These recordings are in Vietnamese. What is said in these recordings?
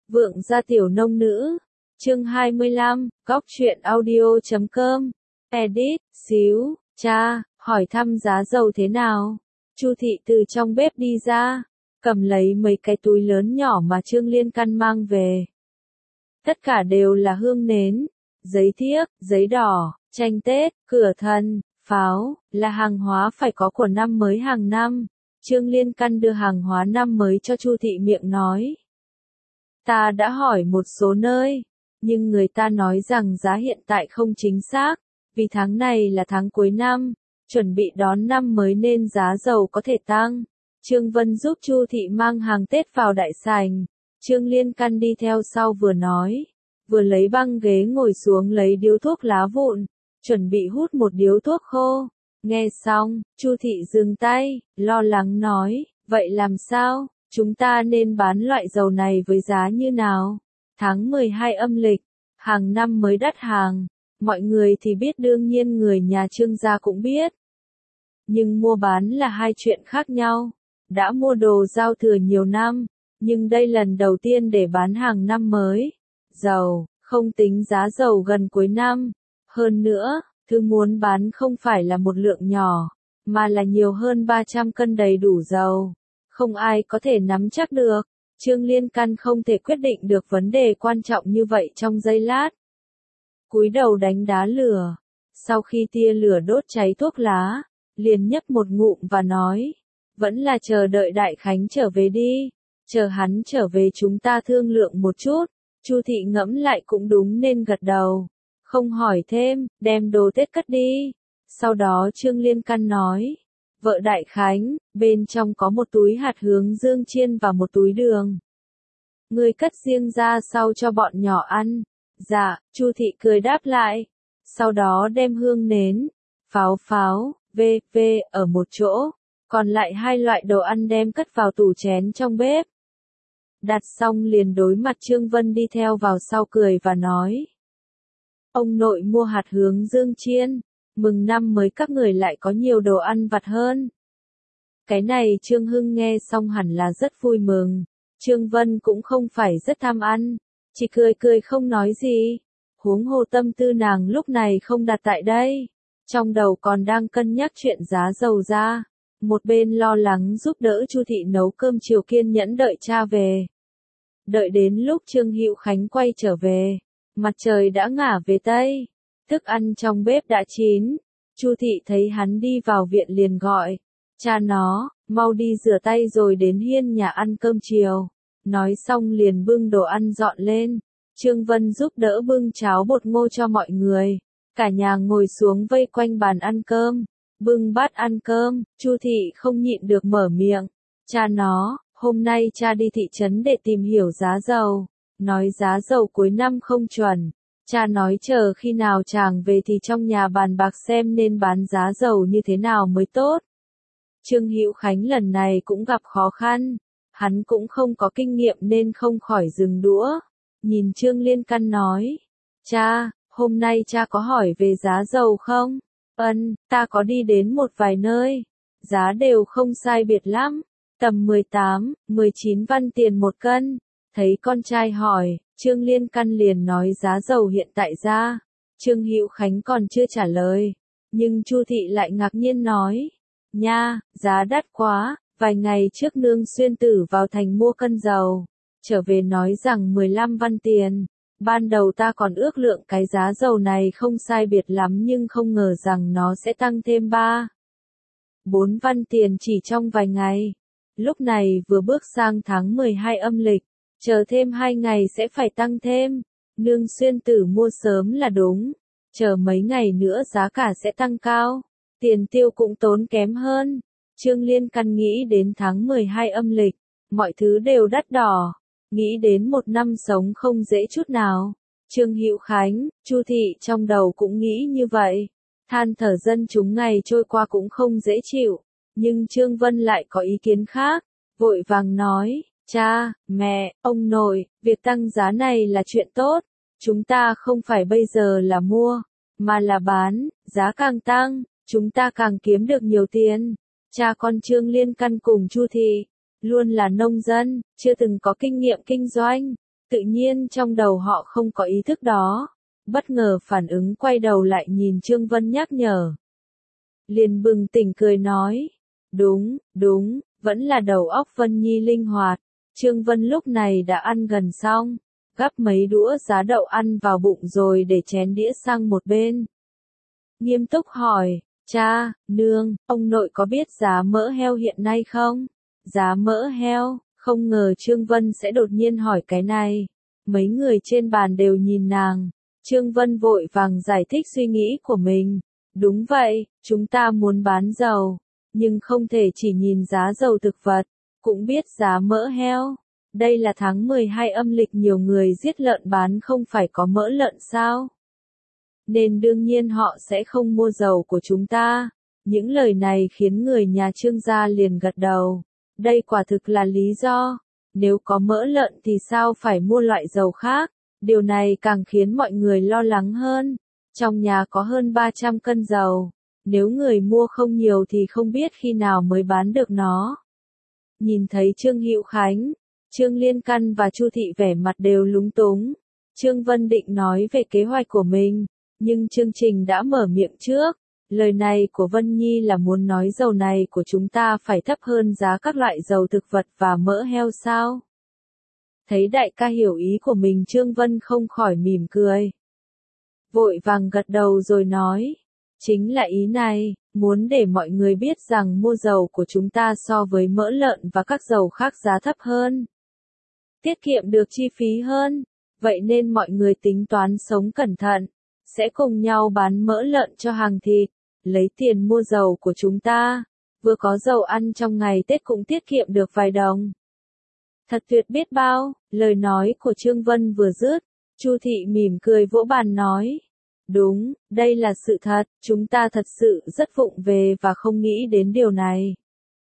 Vượng gia tiểu nông nữ. Chương 25, góc truyện audio.com. Edit, xíu, cha, hỏi thăm giá dầu thế nào? Chu thị từ trong bếp đi ra, cầm lấy mấy cái túi lớn nhỏ mà Trương Liên Căn mang về. Tất cả đều là hương nến, giấy thiếc, giấy đỏ, tranh Tết, cửa thần, pháo, là hàng hóa phải có của năm mới hàng năm. Trương Liên Căn đưa hàng hóa năm mới cho Chu thị miệng nói. Ta đã hỏi một số nơi, nhưng người ta nói rằng giá hiện tại không chính xác, vì tháng này là tháng cuối năm, chuẩn bị đón năm mới nên giá dầu có thể tăng. Trương Vân giúp Chu thị mang hàng Tết vào đại sảnh, Trương Liên Căn đi theo sau vừa nói, vừa lấy băng ghế ngồi xuống lấy điếu thuốc lá vụn, chuẩn bị hút một điếu thuốc khô. Nghe xong, Chu thị dừng tay, lo lắng nói, vậy làm sao? Chúng ta nên bán loại dầu này với giá như nào? Tháng 12 âm lịch, hàng năm mới đắt hàng, mọi người thì biết, đương nhiên người nhà Trương gia cũng biết. Nhưng mua bán là hai chuyện khác nhau. Đã mua đồ giao thừa nhiều năm, nhưng đây lần đầu tiên để bán hàng năm mới. Dầu, không tính giá dầu gần cuối năm. Hơn nữa, thứ muốn bán không phải là một lượng nhỏ, mà là nhiều hơn 300 cân đầy đủ dầu. Không ai có thể nắm chắc được. Trương Liên Căn không thể quyết định được vấn đề quan trọng như vậy trong giây lát. Cúi đầu đánh đá lửa. Sau khi tia lửa đốt cháy thuốc lá, liền nhấp một ngụm và nói, vẫn là chờ đợi Đại Khánh trở về đi. Chờ hắn trở về chúng ta thương lượng một chút. Chu thị ngẫm lại cũng đúng nên gật đầu. Không hỏi thêm, đem đồ Tết cất đi. Sau đó Trương Liên Căn nói, vợ Đại Khánh, bên trong có một túi hạt hướng dương chiên và một túi đường. Ngươi cất riêng ra sau cho bọn nhỏ ăn. Dạ, Chu thị cười đáp lại. Sau đó đem hương nến, pháo, ở một chỗ, còn lại hai loại đồ ăn đem cất vào tủ chén trong bếp. Đặt xong liền đối mặt Trương Vân đi theo vào sau cười và nói. Ông nội mua hạt hướng dương chiên, mừng năm mới các người lại có nhiều đồ ăn vặt hơn. Cái này Trương Hưng nghe xong hẳn là rất vui mừng. Trương Vân cũng không phải rất tham ăn, chỉ cười không nói gì. Huống hồ tâm tư nàng lúc này không đặt tại đây, trong đầu còn đang cân nhắc chuyện giá dầu ra. Một bên lo lắng giúp đỡ Chu thị nấu cơm chiều, kiên nhẫn đợi cha về. Đợi đến lúc Trương Hữu Khánh quay trở về, mặt trời đã ngả về tây, thức ăn trong bếp đã chín. Chu thị thấy hắn đi vào viện liền gọi, cha nó, mau đi rửa tay rồi đến hiên nhà ăn cơm chiều. Nói xong liền bưng đồ ăn dọn lên. Trương Vân giúp đỡ bưng cháo bột ngô cho mọi người. Cả nhà ngồi xuống vây quanh bàn ăn cơm, bưng bát ăn cơm. Chu thị không nhịn được mở miệng, cha nó, hôm nay cha đi thị trấn để tìm hiểu giá dầu, nói giá dầu cuối năm không chuẩn. Cha nói chờ khi nào chàng về thì trong nhà bàn bạc xem nên bán giá dầu như thế nào mới tốt. Trương Hữu Khánh lần này cũng gặp khó khăn, hắn cũng không có kinh nghiệm nên không khỏi dừng đũa. Nhìn Trương Liên Căn nói, cha, hôm nay cha có hỏi về giá dầu không? Ta có đi đến một vài nơi, giá đều không sai biệt lắm, tầm 18, 19 văn tiền một cân. Thấy con trai hỏi, Trương Liên Căn liền nói giá dầu hiện tại ra. Trương Hữu Khánh còn chưa trả lời, nhưng Chu thị lại ngạc nhiên nói, nha, giá đắt quá. Vài ngày trước Nương Xuyên Tử vào thành mua cân dầu, trở về nói rằng 15 văn tiền. Ban đầu ta còn ước lượng cái giá dầu này không sai biệt lắm nhưng không ngờ rằng nó sẽ tăng thêm 4 văn tiền chỉ trong vài ngày. Lúc này vừa bước sang tháng 12 âm lịch, chờ thêm 2 ngày sẽ phải tăng thêm. Nương Xuyên Tử mua sớm là đúng, chờ mấy ngày nữa giá cả sẽ tăng cao, tiền tiêu cũng tốn kém hơn. Trương Liên Căn nghĩ đến tháng 12 âm lịch, mọi thứ đều đắt đỏ, nghĩ đến một năm sống không dễ chút nào. Trương Hữu Khánh, Chu thị trong đầu cũng nghĩ như vậy, than thở dân chúng ngày trôi qua cũng không dễ chịu, nhưng Trương Vân lại có ý kiến khác, vội vàng nói, cha, mẹ, ông nội, việc tăng giá này là chuyện tốt, chúng ta không phải bây giờ là mua, mà là bán, giá càng tăng, chúng ta càng kiếm được nhiều tiền. Cha con Trương Liên Căn cùng Chu thị, luôn là nông dân, chưa từng có kinh nghiệm kinh doanh. Tự nhiên trong đầu họ không có ý thức đó. Bất ngờ phản ứng quay đầu lại nhìn Trương Vân nhắc nhở. Liền bừng tỉnh cười nói. Đúng, đúng, vẫn là đầu óc Vân Nhi linh hoạt. Trương Vân lúc này đã ăn gần xong, gắp mấy đũa giá đậu ăn vào bụng rồi để chén đĩa sang một bên. Nghiêm túc hỏi, cha, nương, ông nội có biết giá mỡ heo hiện nay không? Giá mỡ heo, không ngờ Trương Vân sẽ đột nhiên hỏi cái này. Mấy người trên bàn đều nhìn nàng. Trương Vân vội vàng giải thích suy nghĩ của mình. Đúng vậy, chúng ta muốn bán dầu, nhưng không thể chỉ nhìn giá dầu thực vật, cũng biết giá mỡ heo. Đây là tháng 12 âm lịch, nhiều người giết lợn bán không phải có mỡ lợn sao? Nên đương nhiên họ sẽ không mua dầu của chúng ta. Những lời này khiến người nhà Trương gia liền gật đầu. Đây quả thực là lý do. Nếu có mỡ lợn thì sao phải mua loại dầu khác? Điều này càng khiến mọi người lo lắng hơn. Trong nhà có hơn 300 cân dầu. Nếu người mua không nhiều thì không biết khi nào mới bán được nó. Nhìn thấy Trương Hữu Khánh, Trương Liên Căn và Chu Thị vẻ mặt đều lúng túng. Trương Vân định nói về kế hoạch của mình, nhưng chương trình đã mở miệng trước. Lời này của Vân Nhi là muốn nói dầu này của chúng ta phải thấp hơn giá các loại dầu thực vật và mỡ heo sao? Thấy đại ca hiểu ý của mình, Trương Vân không khỏi mỉm cười. Vội vàng gật đầu rồi nói, chính là ý này, muốn để mọi người biết rằng mua dầu của chúng ta so với mỡ lợn và các dầu khác giá thấp hơn. Tiết kiệm được chi phí hơn, vậy nên mọi người tính toán sống cẩn thận, sẽ cùng nhau bán mỡ lợn cho hàng thịt, lấy tiền mua dầu của chúng ta, vừa có dầu ăn trong ngày Tết cũng tiết kiệm được vài đồng. Thật tuyệt biết bao, lời nói của Trương Vân vừa dứt, Chu Thị mỉm cười vỗ bàn nói. Đúng, đây là sự thật, chúng ta thật sự rất vụng về và không nghĩ đến điều này.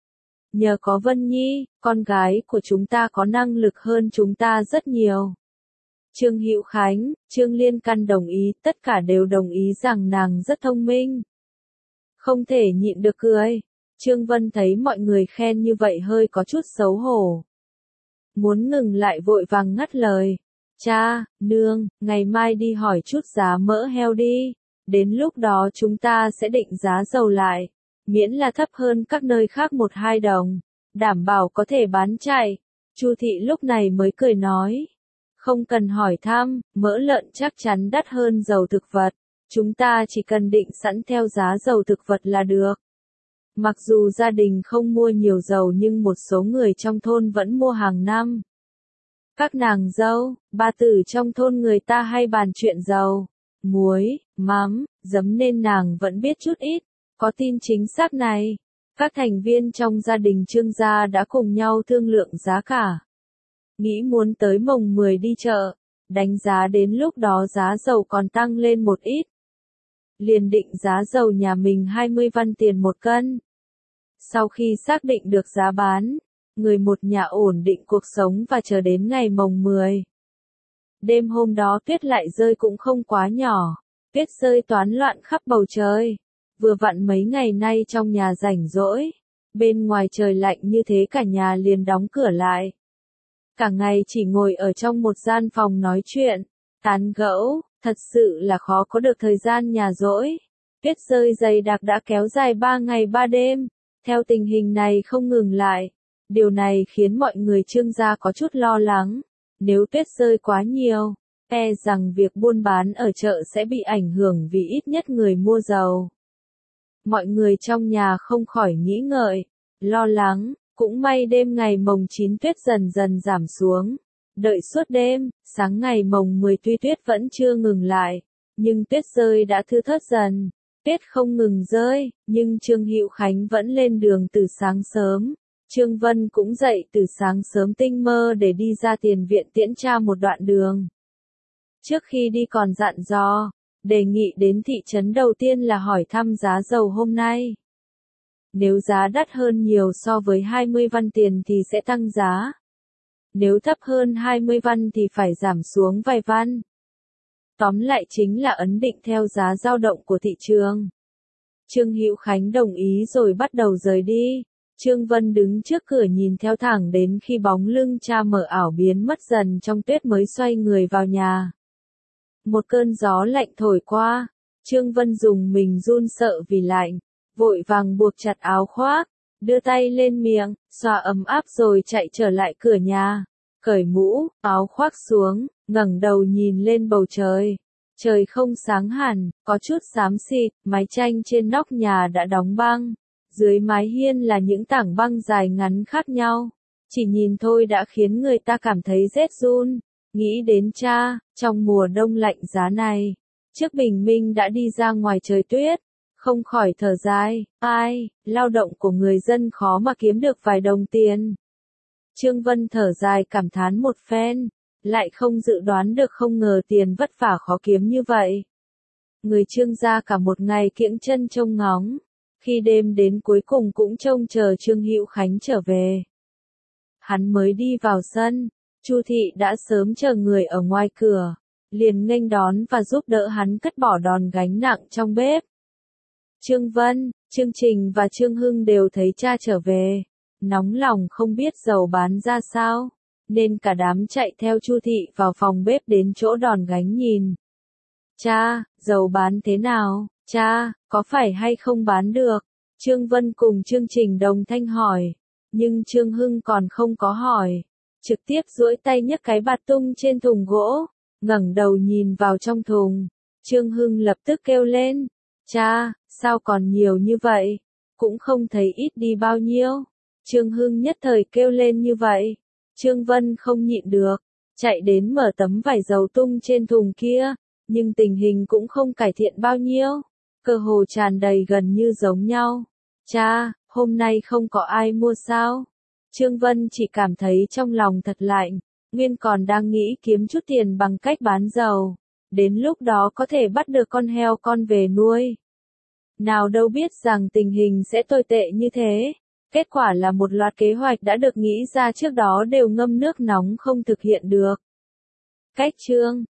Nhờ có Vân Nhi, con gái của chúng ta có năng lực hơn chúng ta rất nhiều. Trương Hữu Khánh, Trương Liên Căn đồng ý, tất cả đều đồng ý rằng nàng rất thông minh. Không thể nhịn được cười. Trương Vân thấy mọi người khen như vậy hơi có chút xấu hổ. Muốn ngừng lại vội vàng ngắt lời. Cha, nương, ngày mai đi hỏi chút giá mỡ heo đi. Đến lúc đó chúng ta sẽ định giá dầu lại. Miễn là thấp hơn các nơi khác 1-2 đồng. Đảm bảo có thể bán chạy. Chu Thị lúc này mới cười nói. Không cần hỏi thăm, mỡ lợn chắc chắn đắt hơn dầu thực vật. Chúng ta chỉ cần định sẵn theo giá dầu thực vật là được. Mặc dù gia đình không mua nhiều dầu nhưng một số người trong thôn vẫn mua hàng năm. Các nàng dâu, bà tử trong thôn người ta hay bàn chuyện dầu, muối, mắm, giấm nên nàng vẫn biết chút ít. Có tin chính xác này, các thành viên trong gia đình Trương gia đã cùng nhau thương lượng giá cả. Nghĩ muốn tới mồng 10 đi chợ, đánh giá đến lúc đó giá dầu còn tăng lên một ít. Liền định giá dầu nhà mình 20 văn tiền một cân. Sau khi xác định được giá bán, người một nhà ổn định cuộc sống và chờ đến ngày mồng 10. Đêm hôm đó tuyết lại rơi cũng không quá nhỏ, tuyết rơi toán loạn khắp bầu trời. Vừa vặn mấy ngày nay trong nhà rảnh rỗi, bên ngoài trời lạnh như thế cả nhà liền đóng cửa lại. Cả ngày chỉ ngồi ở trong một gian phòng nói chuyện, tán gẫu, thật sự là khó có được thời gian nhàn rỗi. Tuyết rơi dày đặc đã kéo dài 3 ngày 3 đêm, theo tình hình này không ngừng lại. Điều này khiến mọi người Trương gia có chút lo lắng, nếu tuyết rơi quá nhiều, e rằng việc buôn bán ở chợ sẽ bị ảnh hưởng vì ít nhất người mua dầu. Mọi người trong nhà không khỏi nghĩ ngợi, lo lắng, cũng may đêm ngày mồng 9 tuyết dần dần giảm xuống. Đợi suốt đêm, sáng ngày mồng 10 tuy tuyết vẫn chưa ngừng lại, nhưng tuyết rơi đã thưa thớt dần. Tuyết không ngừng rơi, nhưng Trương Hữu Khánh vẫn lên đường từ sáng sớm. Trương Vân cũng dậy từ sáng sớm tinh mơ để đi ra tiền viện tiễn cha một đoạn đường. Trước khi đi còn dặn dò, đề nghị đến thị trấn đầu tiên là hỏi thăm giá dầu hôm nay. Nếu giá đắt hơn nhiều so với 20 văn tiền thì sẽ tăng giá. Nếu thấp hơn 20 văn thì phải giảm xuống vài văn. Tóm lại chính là ấn định theo giá dao động của thị trường. Trương Hữu Khánh đồng ý rồi bắt đầu rời đi. Trương Vân đứng trước cửa nhìn theo thẳng đến khi bóng lưng cha mờ ảo biến mất dần trong tuyết mới xoay người vào nhà. Một cơn gió lạnh thổi qua, Trương Vân dùng mình run sợ vì lạnh, vội vàng buộc chặt áo khoác, đưa tay lên miệng, xoa ấm áp rồi chạy trở lại cửa nhà, cởi mũ, áo khoác xuống, ngẩng đầu nhìn lên bầu trời. Trời không sáng hẳn, có chút xám xịt, mái tranh trên nóc nhà đã đóng băng. Dưới mái hiên là những tảng băng dài ngắn khác nhau. Chỉ nhìn thôi đã khiến người ta cảm thấy rét run. Nghĩ đến cha, trong mùa đông lạnh giá này, trước bình minh đã đi ra ngoài trời tuyết, không khỏi thở dài, ai, lao động của người dân khó mà kiếm được vài đồng tiền. Trương Vân thở dài cảm thán một phen, lại không dự đoán được không ngờ tiền vất vả khó kiếm như vậy. Người Trương gia cả một ngày kiễng chân trông ngóng, khi đêm đến cuối cùng cũng trông chờ Trương Hữu Khánh trở về. Hắn mới đi vào sân, Chu thị đã sớm chờ người ở ngoài cửa, liền nghênh đón và giúp đỡ hắn cất bỏ đòn gánh nặng trong bếp. Trương Vân, Trương Trình và Trương Hưng đều thấy cha trở về, nóng lòng không biết dầu bán ra sao, nên cả đám chạy theo Chu thị vào phòng bếp đến chỗ đòn gánh nhìn. Cha, dầu bán thế nào? Cha, có phải hay không bán được? Trương Vân cùng Trương Trình đồng thanh hỏi, nhưng Trương Hưng còn không có hỏi, trực tiếp duỗi tay nhấc cái bạt tung trên thùng gỗ, ngẩng đầu nhìn vào trong thùng. Trương Hưng lập tức kêu lên, cha, sao còn nhiều như vậy? Cũng không thấy ít đi bao nhiêu. Trương Hưng nhất thời kêu lên như vậy. Trương Vân không nhịn được, chạy đến mở tấm vải dầu tung trên thùng kia, nhưng tình hình cũng không cải thiện bao nhiêu, cơ hồ tràn đầy gần như giống nhau. Cha, hôm nay không có ai mua sao? Trương Vân chỉ cảm thấy trong lòng thật lạnh, nguyên còn đang nghĩ kiếm chút tiền bằng cách bán dầu, đến lúc đó có thể bắt được con heo con về nuôi. Nào đâu biết rằng tình hình sẽ tồi tệ như thế. Kết quả là một loạt kế hoạch đã được nghĩ ra trước đó đều ngâm nước nóng không thực hiện được. Cách chương